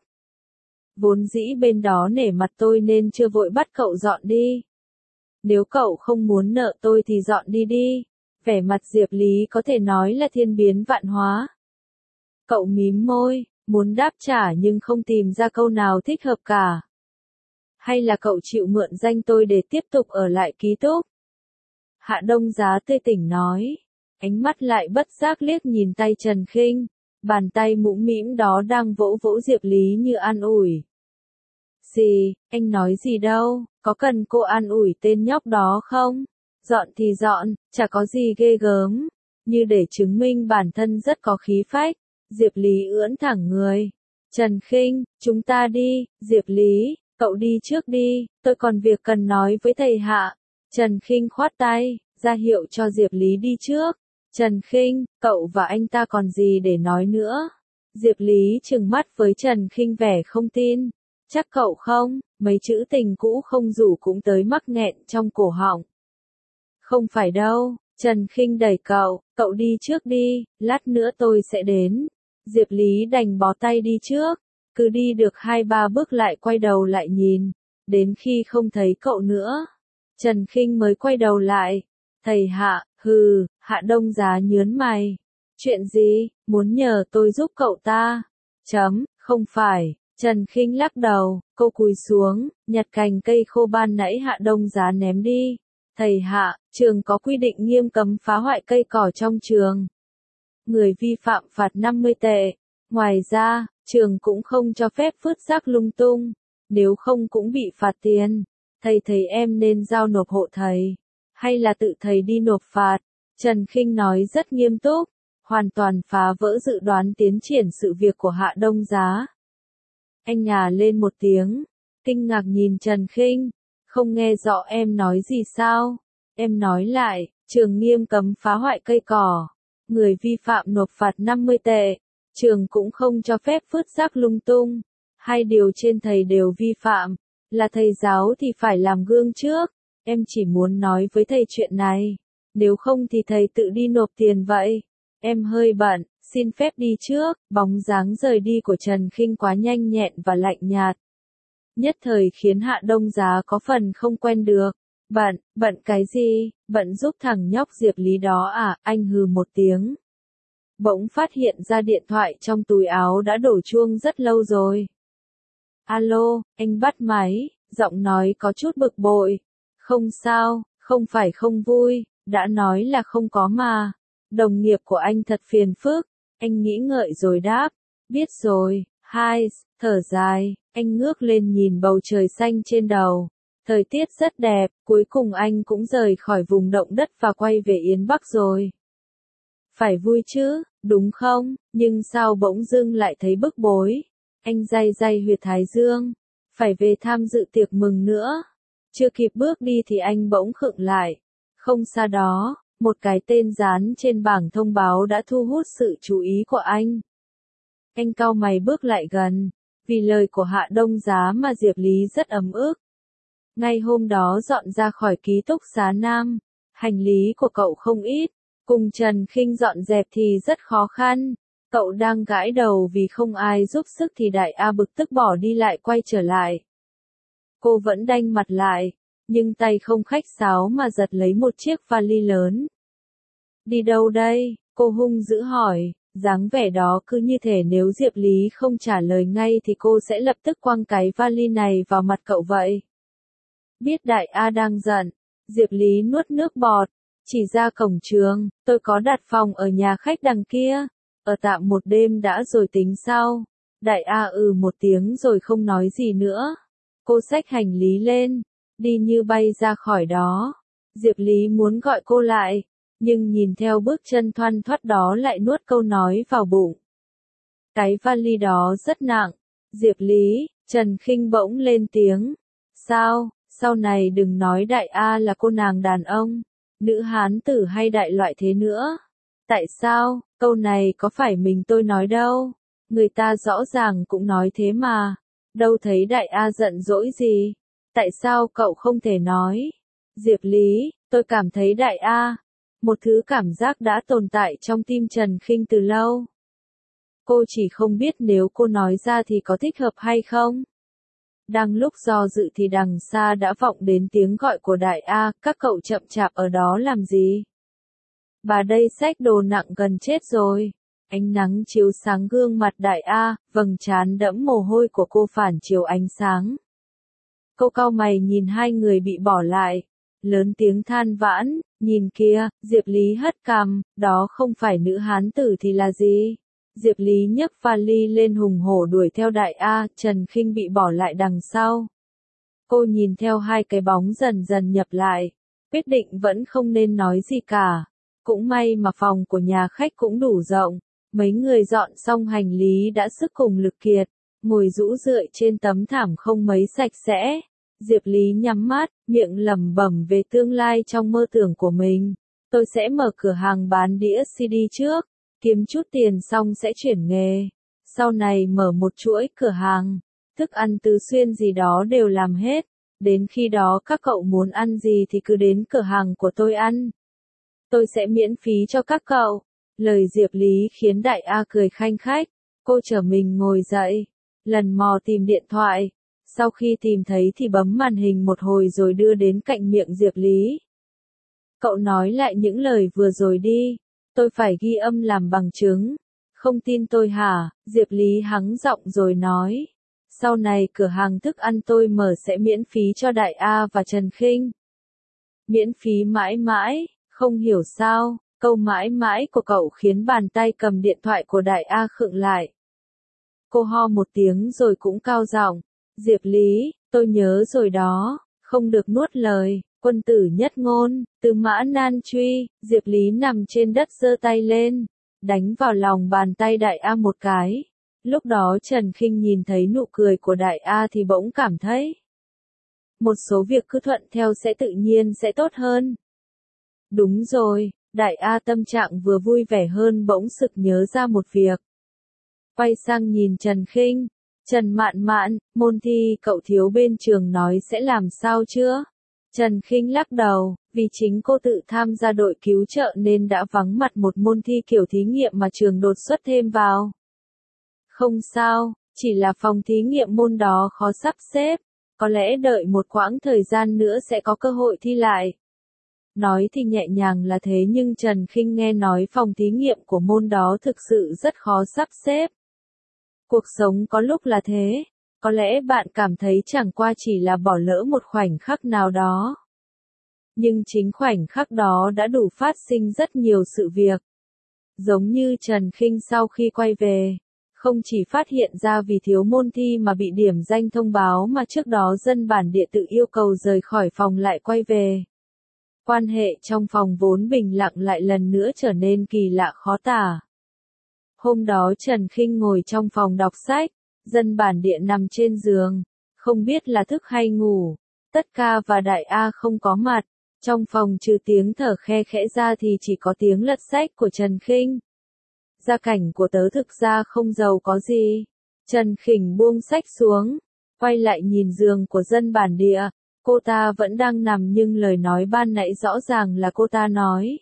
Vốn dĩ bên đó nể mặt tôi nên chưa vội bắt cậu dọn đi. Nếu cậu không muốn nợ tôi thì dọn đi đi. Vẻ mặt Diệp Lý có thể nói là thiên biến vạn hóa. Cậu mím môi, muốn đáp trả nhưng không tìm ra câu nào thích hợp cả. Hay là cậu chịu mượn danh tôi để tiếp tục ở lại ký túc? Hạ Đông Giá tươi tỉnh nói, ánh mắt lại bất giác liếc nhìn tay Trần Khinh, bàn tay mũm mĩm đó đang vỗ vỗ Diệp Lý như an ủi. Gì, anh nói gì đâu, có cần cô an ủi tên nhóc đó không? Dọn thì dọn, chả có gì ghê gớm. Như để chứng minh bản thân rất có khí phách, Diệp Lý ưỡn thẳng người. Trần Khinh, chúng ta đi, Diệp Lý, cậu đi trước đi, tôi còn việc cần nói với thầy Hạ. Trần Khinh khoát tay, ra hiệu cho Diệp Lý đi trước. Trần Khinh, cậu và anh ta còn gì để nói nữa? Diệp Lý trừng mắt với Trần Khinh vẻ không tin. Chắc cậu không, mấy chữ tình cũ không rủ cũng tới mắc nghẹn trong cổ họng. Không phải đâu, Trần Khinh đẩy cậu đi trước đi, lát nữa tôi sẽ đến. Diệp Lý đành bó tay đi trước, cứ đi được 2-3 bước lại quay đầu lại nhìn, đến khi không thấy cậu nữa. Trần Khinh mới quay đầu lại, thầy Hạ, Hạ Đông Giá nhớn mày. Chuyện gì, muốn nhờ tôi giúp cậu ta? Không phải. Trần Khinh lắc đầu, cô cúi xuống, nhặt cành cây khô ban nãy Hạ Đông Giá ném đi. Thầy Hạ, trường có quy định nghiêm cấm phá hoại cây cỏ trong trường. Người vi phạm phạt 50 tệ. Ngoài ra, trường cũng không cho phép vứt rác lung tung, nếu không cũng bị phạt tiền. Thầy thấy em nên giao nộp hộ thầy, hay là tự thầy đi nộp phạt? Trần Khinh nói rất nghiêm túc, hoàn toàn phá vỡ dự đoán tiến triển sự việc của Hạ Đông Giá. Anh à lên một tiếng, kinh ngạc nhìn Trần Khinh, không nghe rõ em nói gì sao? Em nói lại, trường nghiêm cấm phá hoại cây cỏ, người vi phạm nộp phạt 50 tệ, trường cũng không cho phép vứt rác lung tung. Hai điều trên thầy đều vi phạm, là thầy giáo thì phải làm gương trước. Em chỉ muốn nói với thầy chuyện này, nếu không thì thầy tự đi nộp tiền vậy. Em hơi bận, xin phép đi trước. Bóng dáng rời đi của Trần Khinh quá nhanh nhẹn và lạnh nhạt, nhất thời khiến Hạ Đông Giá có phần không quen được. Bận cái gì, bận giúp thằng nhóc Diệp Lý đó à? Anh hừ một tiếng. Bỗng phát hiện ra điện thoại trong túi áo đã đổ chuông rất lâu rồi. Alo, anh bắt máy, giọng nói có chút bực bội. Không sao, không phải không vui, đã nói là không có mà. Đồng nghiệp của anh thật phiền phức. Anh nghĩ ngợi rồi đáp, biết rồi. Thở dài, anh ngước lên nhìn bầu trời xanh trên đầu. Thời tiết rất đẹp, cuối cùng anh cũng rời khỏi vùng động đất và quay về Yến Bắc rồi. Phải vui chứ, đúng không? Nhưng sao bỗng dưng lại thấy bức bối? Anh day day huyệt thái dương, phải về tham dự tiệc mừng nữa. Chưa kịp bước đi thì anh bỗng khựng lại. Không xa đó, một cái tên dán trên bảng thông báo đã thu hút sự chú ý của anh. Anh cau mày bước lại gần, vì lời của Hạ Đông Giá mà Diệp Lý rất ấm ức. Ngay hôm đó dọn ra khỏi ký túc xá Nam, hành lý của cậu không ít, cùng Trần Khinh dọn dẹp thì rất khó khăn. Cậu đang gãi đầu vì không ai giúp sức thì Đại A bực tức bỏ đi lại quay trở lại. Cô vẫn đanh mặt lại, nhưng tay không khách sáo mà giật lấy một chiếc vali lớn. Đi đâu đây? Cô hung dữ hỏi, dáng vẻ đó cứ như thể nếu Diệp Lý không trả lời ngay thì cô sẽ lập tức quăng cái vali này vào mặt cậu vậy. Biết Đại A đang giận, Diệp Lý nuốt nước bọt, chỉ ra cổng trường, tôi có đặt phòng ở nhà khách đằng kia, ở tạm một đêm đã rồi tính sau. Đại A một tiếng rồi không nói gì nữa. Cô xách hành lý lên, đi như bay ra khỏi đó. Diệp Lý muốn gọi cô lại, nhưng nhìn theo bước chân thoăn thoắt đó lại nuốt câu nói vào bụng. Cái vali đó rất nặng. Diệp Lý, Trần Khinh bỗng lên tiếng. Sao, sau này đừng nói Đại A là cô nàng đàn ông, nữ hán tử hay đại loại thế nữa. Tại sao, câu này có phải mình tôi nói đâu, người ta rõ ràng cũng nói thế mà. Đâu thấy Đại A giận dỗi gì, tại sao cậu không thể nói? Diệp Lý, tôi cảm thấy Đại A. Một thứ cảm giác đã tồn tại trong tim Trần Khinh từ lâu. Cô chỉ không biết nếu cô nói ra thì có thích hợp hay không. Đang lúc do dự thì đằng xa đã vọng đến tiếng gọi của Đại A, các cậu chậm chạp ở đó làm gì? Bà đây xách đồ nặng gần chết rồi. Ánh nắng chiếu sáng gương mặt Đại A, vầng trán đẫm mồ hôi của cô phản chiếu ánh sáng. Cô cau mày nhìn hai người bị bỏ lại. Lớn tiếng than vãn, nhìn kia, Diệp Lý hất cằm, đó không phải nữ hán tử thì là gì? Diệp Lý nhấc vali lên hùng hổ đuổi theo Đại A, Trần Khinh bị bỏ lại đằng sau. Cô nhìn theo hai cái bóng dần dần nhập lại, quyết định vẫn không nên nói gì cả. Cũng may mà phòng của nhà khách cũng đủ rộng, mấy người dọn xong hành lý đã sức cùng lực kiệt, ngồi rũ rượi trên tấm thảm không mấy sạch sẽ. Diệp Lý nhắm mắt, miệng lẩm bẩm về tương lai trong mơ tưởng của mình. Tôi sẽ mở cửa hàng bán đĩa CD trước, kiếm chút tiền xong sẽ chuyển nghề. Sau này mở một chuỗi cửa hàng, thức ăn tứ xuyên gì đó đều làm hết. Đến khi đó các cậu muốn ăn gì thì cứ đến cửa hàng của tôi ăn. Tôi sẽ miễn phí cho các cậu. Lời Diệp Lý khiến Đại A cười khanh khách. Cô trở mình ngồi dậy, lần mò tìm điện thoại. Sau khi tìm thấy thì bấm màn hình một hồi rồi đưa đến cạnh miệng Diệp Lý. Cậu nói lại những lời vừa rồi đi. Tôi phải ghi âm làm bằng chứng. Không tin tôi hả? Diệp Lý hắng giọng rồi nói. Sau này cửa hàng thức ăn tôi mở sẽ miễn phí cho Đại A và Trần Khinh. Miễn phí mãi mãi, không hiểu sao, câu mãi mãi của cậu khiến bàn tay cầm điện thoại của Đại A khựng lại. Cô ho một tiếng rồi cũng cao giọng. Diệp Lý, tôi nhớ rồi đó, không được nuốt lời, quân tử nhất ngôn, từ Mã Nan truy. Diệp Lý nằm trên đất giơ tay lên, đánh vào lòng bàn tay Đại A một cái. Lúc đó Trần Khinh nhìn thấy nụ cười của Đại A thì bỗng cảm thấy một số việc cứ thuận theo sẽ tự nhiên sẽ tốt hơn. Đúng rồi, Đại A tâm trạng vừa vui vẻ hơn bỗng sực nhớ ra một việc. Quay sang nhìn Trần Khinh. Trần Mạn Mạn, môn thi cậu thiếu bên trường nói sẽ làm sao chưa? Trần Khinh lắc đầu, vì chính cô tự tham gia đội cứu trợ nên đã vắng mặt một môn thi kiểu thí nghiệm mà trường đột xuất thêm vào. Không sao, chỉ là phòng thí nghiệm môn đó khó sắp xếp, có lẽ đợi một quãng thời gian nữa sẽ có cơ hội thi lại. Nói thì nhẹ nhàng là thế nhưng Trần Khinh nghe nói phòng thí nghiệm của môn đó thực sự rất khó sắp xếp. Cuộc sống có lúc là thế, có lẽ bạn cảm thấy chẳng qua chỉ là bỏ lỡ một khoảnh khắc nào đó. Nhưng chính khoảnh khắc đó đã đủ phát sinh rất nhiều sự việc. Giống như Trần Khinh sau khi quay về, không chỉ phát hiện ra vì thiếu môn thi mà bị điểm danh thông báo mà trước đó dân bản địa tự yêu cầu rời khỏi phòng lại quay về. Quan hệ trong phòng vốn bình lặng lại lần nữa trở nên kỳ lạ khó tả. Hôm đó Trần Khinh ngồi trong phòng đọc sách, dân bản địa nằm trên giường, không biết là thức hay ngủ. Tất Ca và Đại A không có mặt, trong phòng trừ tiếng thở khe khẽ ra thì chỉ có tiếng lật sách của Trần Khinh. Gia cảnh của tớ thực ra không giàu có gì. Trần Khinh buông sách xuống, quay lại nhìn giường của dân bản địa. Cô ta vẫn đang nằm nhưng lời nói ban nãy rõ ràng là cô ta nói.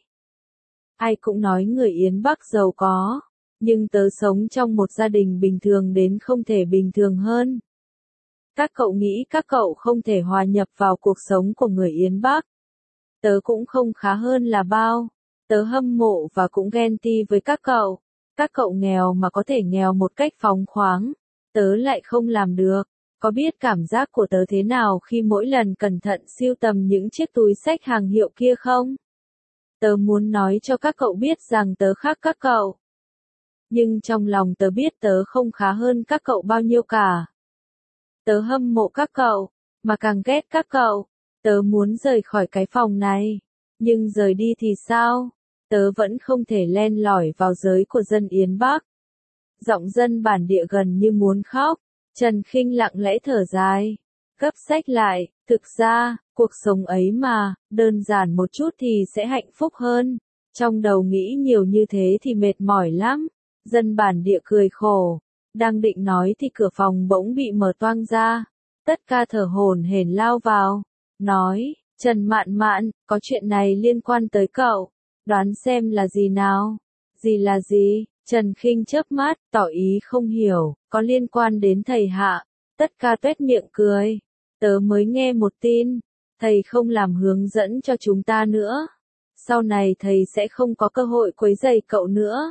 Ai cũng nói người Yến Bắc giàu có, nhưng tớ sống trong một gia đình bình thường đến không thể bình thường hơn. Các cậu nghĩ các cậu không thể hòa nhập vào cuộc sống của người Yến Bắc. Tớ cũng không khá hơn là bao. Tớ hâm mộ và cũng ghen tị với các cậu. Các cậu nghèo mà có thể nghèo một cách phóng khoáng. Tớ lại không làm được. Có biết cảm giác của tớ thế nào khi mỗi lần cẩn thận sưu tầm những chiếc túi xách hàng hiệu kia không? Tớ muốn nói cho các cậu biết rằng tớ khác các cậu. Nhưng trong lòng tớ biết tớ không khá hơn các cậu bao nhiêu cả. Tớ hâm mộ các cậu, mà càng ghét các cậu. Tớ muốn rời khỏi cái phòng này. Nhưng rời đi thì sao? Tớ vẫn không thể len lỏi vào giới của dân Yến Bắc. Giọng dân bản địa gần như muốn khóc. Trần Khinh lặng lẽ thở dài. Gấp sách lại, thực ra, cuộc sống ấy mà, đơn giản một chút thì sẽ hạnh phúc hơn. Trong đầu nghĩ nhiều như thế thì mệt mỏi lắm. Dân bản địa cười khổ. Đang định nói thì cửa phòng bỗng bị mở toang ra. Tất Ca thở hổn hển lao vào. Nói, Trần Mạn Mạn, có chuyện này liên quan tới cậu. Đoán xem là gì nào? Gì là gì? Trần Khinh chớp mắt, tỏ ý không hiểu, có liên quan đến thầy Hạ. Tất Ca tuét miệng cười. Tớ mới nghe một tin, thầy không làm hướng dẫn cho chúng ta nữa. Sau này thầy sẽ không có cơ hội quấy rầy cậu nữa.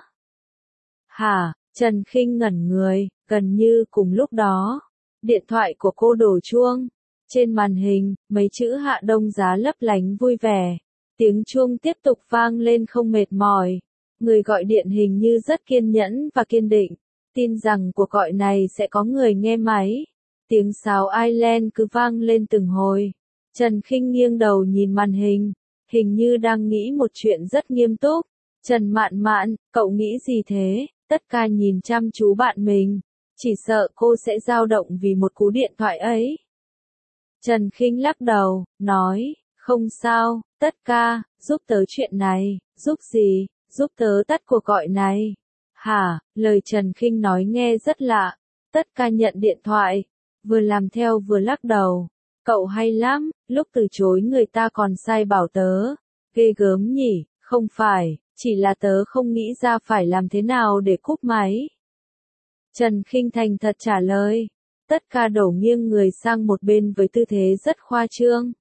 Hả? Trần Khinh ngẩn người, gần như cùng lúc đó. Điện thoại của cô đổ chuông. Trên màn hình, mấy chữ Hạ Đông Giá lấp lánh vui vẻ. Tiếng chuông tiếp tục vang lên không mệt mỏi. Người gọi điện hình như rất kiên nhẫn và kiên định. Tin rằng cuộc gọi này sẽ có người nghe máy. Tiếng sáo Ireland cứ vang lên từng hồi. Trần Khinh nghiêng đầu nhìn màn hình. Hình như đang nghĩ một chuyện rất nghiêm túc. Trần Mạn Mạn, cậu nghĩ gì thế? Tất Ca nhìn chăm chú bạn mình. Chỉ sợ cô sẽ dao động vì một cú điện thoại ấy. Trần Khinh lắc đầu, nói, không sao, Tất Ca, giúp tớ chuyện này. Giúp gì? Giúp tớ tắt cuộc gọi này. Hả? Lời Trần Khinh nói nghe rất lạ. Tất Ca nhận điện thoại. Vừa làm theo vừa lắc đầu. Cậu hay lắm, lúc từ chối người ta còn sai bảo tớ. Ghê gớm nhỉ, không phải, chỉ là tớ không nghĩ ra phải làm thế nào để cúp máy. Trần Khinh thành thật trả lời. Tất Ca đổ nghiêng người sang một bên với tư thế rất khoa trương.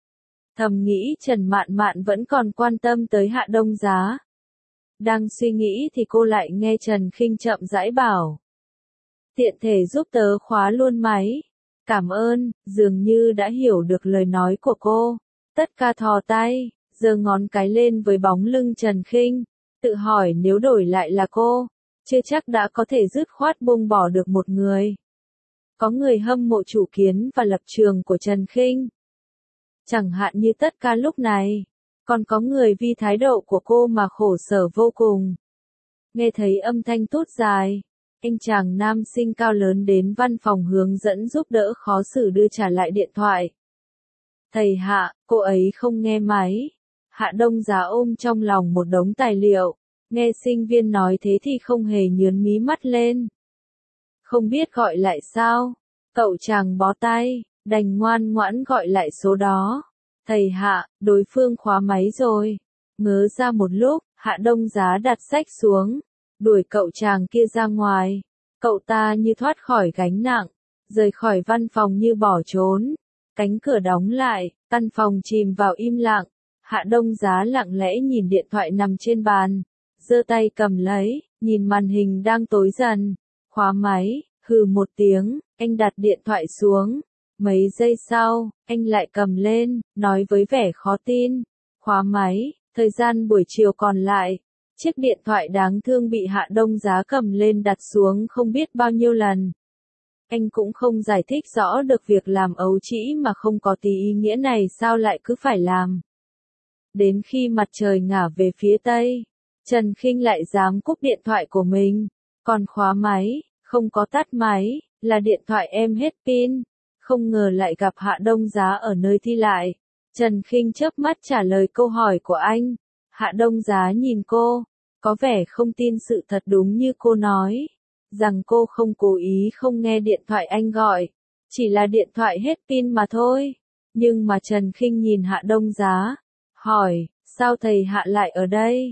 Thầm nghĩ Trần Mạn Mạn vẫn còn quan tâm tới Hạ Đông Giá. Đang suy nghĩ thì cô lại nghe Trần Khinh chậm rãi bảo. Tiện thể giúp tớ khóa luôn máy. Cảm ơn, dường như đã hiểu được lời nói của cô. Tất Ca thò tay, giơ ngón cái lên với bóng lưng Trần Khinh, tự hỏi nếu đổi lại là cô, chưa chắc đã có thể dứt khoát buông bỏ được một người. Có người hâm mộ chủ kiến và lập trường của Trần Khinh. Chẳng hạn như Tất Ca lúc này, còn có người vì thái độ của cô mà khổ sở vô cùng. Nghe thấy âm thanh tút dài. Anh chàng nam sinh cao lớn đến văn phòng hướng dẫn giúp đỡ khó xử đưa trả lại điện thoại. Thầy Hạ, cô ấy không nghe máy. Hạ Đông Giá ôm trong lòng một đống tài liệu. Nghe sinh viên nói thế thì không hề nhướng mí mắt lên. Không biết gọi lại sao? Cậu chàng bó tay, đành ngoan ngoãn gọi lại số đó. Thầy Hạ, đối phương khóa máy rồi. Ngớ ra một lúc, Hạ Đông Giá đặt sách xuống. Đuổi cậu chàng kia ra ngoài. Cậu ta như thoát khỏi gánh nặng, rời khỏi văn phòng như bỏ trốn. Cánh cửa đóng lại, căn phòng chìm vào im lặng. Hạ Đông Giá lặng lẽ nhìn điện thoại nằm trên bàn, giơ tay cầm lấy, nhìn màn hình đang tối dần. Khóa máy, hừ một tiếng, anh đặt điện thoại xuống. Mấy giây sau, anh lại cầm lên, nói với vẻ khó tin. Khóa máy, thời gian buổi chiều còn lại. Chiếc điện thoại đáng thương bị Hạ Đông Giá cầm lên đặt xuống không biết bao nhiêu lần. Anh cũng không giải thích rõ được việc làm ấu trĩ mà không có tí ý nghĩa này sao lại cứ phải làm. Đến khi mặt trời ngả về phía tây, Trần Khinh lại dám cúp điện thoại của mình. Còn khóa máy, không có tắt máy, là điện thoại em hết pin. Không ngờ lại gặp Hạ Đông Giá ở nơi thi lại. Trần Khinh chớp mắt trả lời câu hỏi của anh. Hạ Đông Giá nhìn cô, có vẻ không tin sự thật đúng như cô nói, rằng cô không cố ý không nghe điện thoại anh gọi, chỉ là điện thoại hết pin mà thôi. Nhưng mà Trần Khinh nhìn Hạ Đông Giá, hỏi, sao thầy Hạ lại ở đây?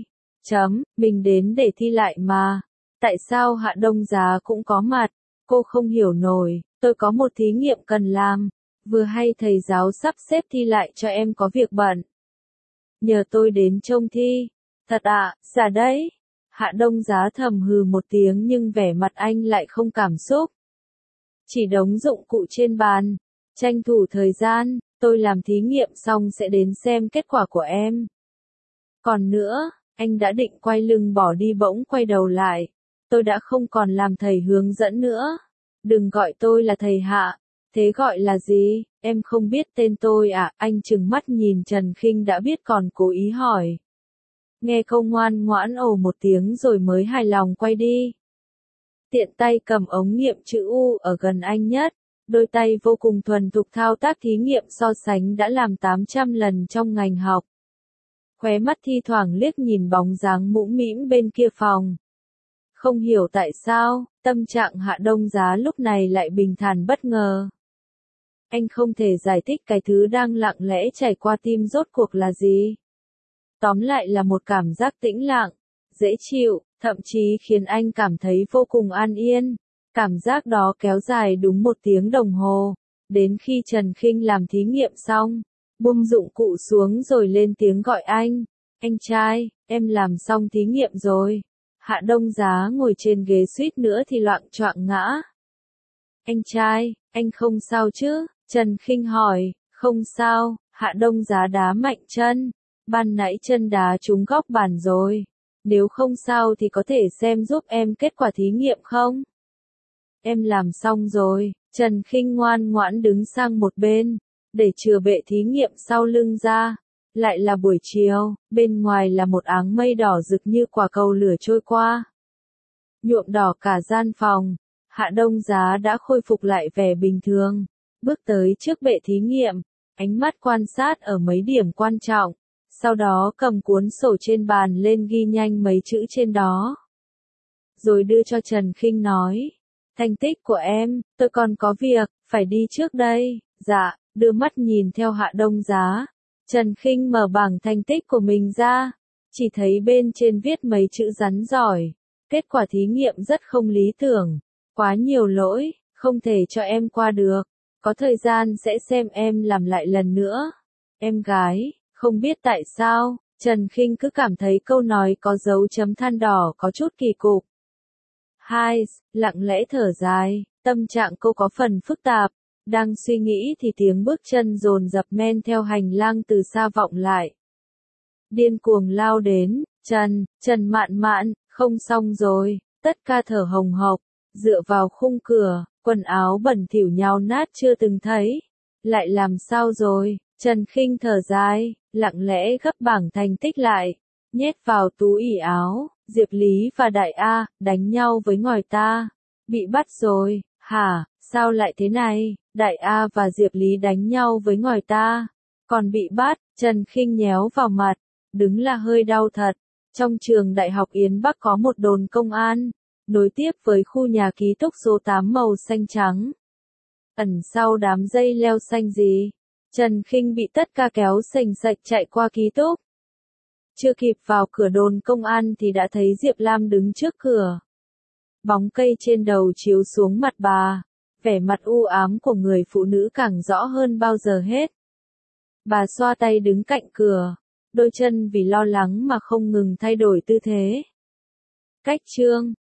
Mình đến để thi lại mà. Tại sao Hạ Đông Giá cũng có mặt? Cô không hiểu nổi, tôi có một thí nghiệm cần làm, vừa hay thầy giáo sắp xếp thi lại cho em có việc bận. Nhờ tôi đến trông thi. Thật ạ, dạ đấy. Hạ Đông Giá thầm hừ một tiếng nhưng vẻ mặt anh lại không cảm xúc. Chỉ đống dụng cụ trên bàn. Tranh thủ thời gian, tôi làm thí nghiệm xong sẽ đến xem kết quả của em. Còn nữa, anh đã định quay lưng bỏ đi bỗng quay đầu lại. Tôi đã không còn làm thầy hướng dẫn nữa. Đừng gọi tôi là thầy Hạ. Thế gọi là gì? Em không biết tên tôi à? Anh trừng mắt nhìn Trần Khinh đã biết còn cố ý hỏi. Nghe câu ngoan ngoãn ồ một tiếng rồi mới hài lòng quay đi. Tiện tay cầm ống nghiệm chữ U ở gần anh nhất. Đôi tay vô cùng thuần thục thao tác thí nghiệm so sánh đã làm 800 lần trong ngành học. Khóe mắt thi thoảng liếc nhìn bóng dáng mũm mĩm bên kia phòng. Không hiểu tại sao, tâm trạng Hạ Đông Giá lúc này lại bình thản bất ngờ. Anh không thể giải thích cái thứ đang lặng lẽ chảy qua tim rốt cuộc là gì. Tóm lại là một cảm giác tĩnh lặng, dễ chịu, thậm chí khiến anh cảm thấy vô cùng an yên. Cảm giác đó kéo dài đúng 1 tiếng đồng hồ, đến khi Trần Khinh làm thí nghiệm xong, buông dụng cụ xuống rồi lên tiếng gọi anh. Anh trai, em làm xong thí nghiệm rồi. Hạ Đông Giá ngồi trên ghế suýt nữa thì loạng choạng ngã. Anh trai, anh không sao chứ? Trần Khinh hỏi. Không sao, Hạ Đông Giá đá mạnh chân. Ban nãy chân đá trúng góc bàn rồi. Nếu không sao thì có thể xem giúp em kết quả thí nghiệm không? Em làm xong rồi. Trần Khinh ngoan ngoãn đứng sang một bên, để chừa bệ thí nghiệm sau lưng ra. Lại là buổi chiều, bên ngoài là một áng mây đỏ rực như quả cầu lửa trôi qua. Nhuộm đỏ cả gian phòng. Hạ Đông Giá đã khôi phục lại vẻ bình thường, bước tới trước bệ thí nghiệm, ánh mắt quan sát ở mấy điểm quan trọng, sau đó cầm cuốn sổ trên bàn lên ghi nhanh mấy chữ trên đó. Rồi đưa cho Trần Khinh nói, thành tích của em, tôi còn có việc, phải đi trước đây. Dạ, đưa mắt nhìn theo Hạ Đông Giá. Trần Khinh mở bảng thành tích của mình ra, chỉ thấy bên trên viết mấy chữ rắn giỏi. Kết quả thí nghiệm rất không lý tưởng, quá nhiều lỗi, không thể cho em qua được. Có thời gian sẽ xem em làm lại lần nữa. Em gái, không biết tại sao, Trần Khinh cứ cảm thấy câu nói có dấu chấm than đỏ có chút kỳ cục. Hai, lặng lẽ thở dài, tâm trạng cô có phần phức tạp. Đang suy nghĩ thì tiếng bước chân dồn dập men theo hành lang từ xa vọng lại. Điên cuồng lao đến, Trần Mạn Mạn, không xong rồi, tất cả thở hồng hộc, dựa vào khung cửa, quần áo bẩn thỉu nhào nát chưa từng thấy. Lại làm sao rồi? Trần Khinh thở dài, lặng lẽ gấp bảng thành tích lại, nhét vào túi ỉ áo. Diệp Lý và Đại A đánh nhau với ngòi ta, bị bắt rồi. Hả, sao lại thế này? Đại A và Diệp Lý đánh nhau với ngòi ta, còn bị bắt. Trần Khinh nhéo vào mặt, đứng là hơi đau thật. Trong trường Đại học Yến Bắc có một đồn công an, nối tiếp với khu nhà ký túc số 8 màu xanh trắng. Ẩn sau đám dây leo xanh gì, Trần Khinh bị tất cả kéo sành sạch chạy qua ký túc. Chưa kịp vào cửa đồn công an thì đã thấy Diệp Lam đứng trước cửa. Bóng cây trên đầu chiếu xuống mặt bà, vẻ mặt u ám của người phụ nữ càng rõ hơn bao giờ hết. Bà xoa tay đứng cạnh cửa, đôi chân vì lo lắng mà không ngừng thay đổi tư thế. Cách chương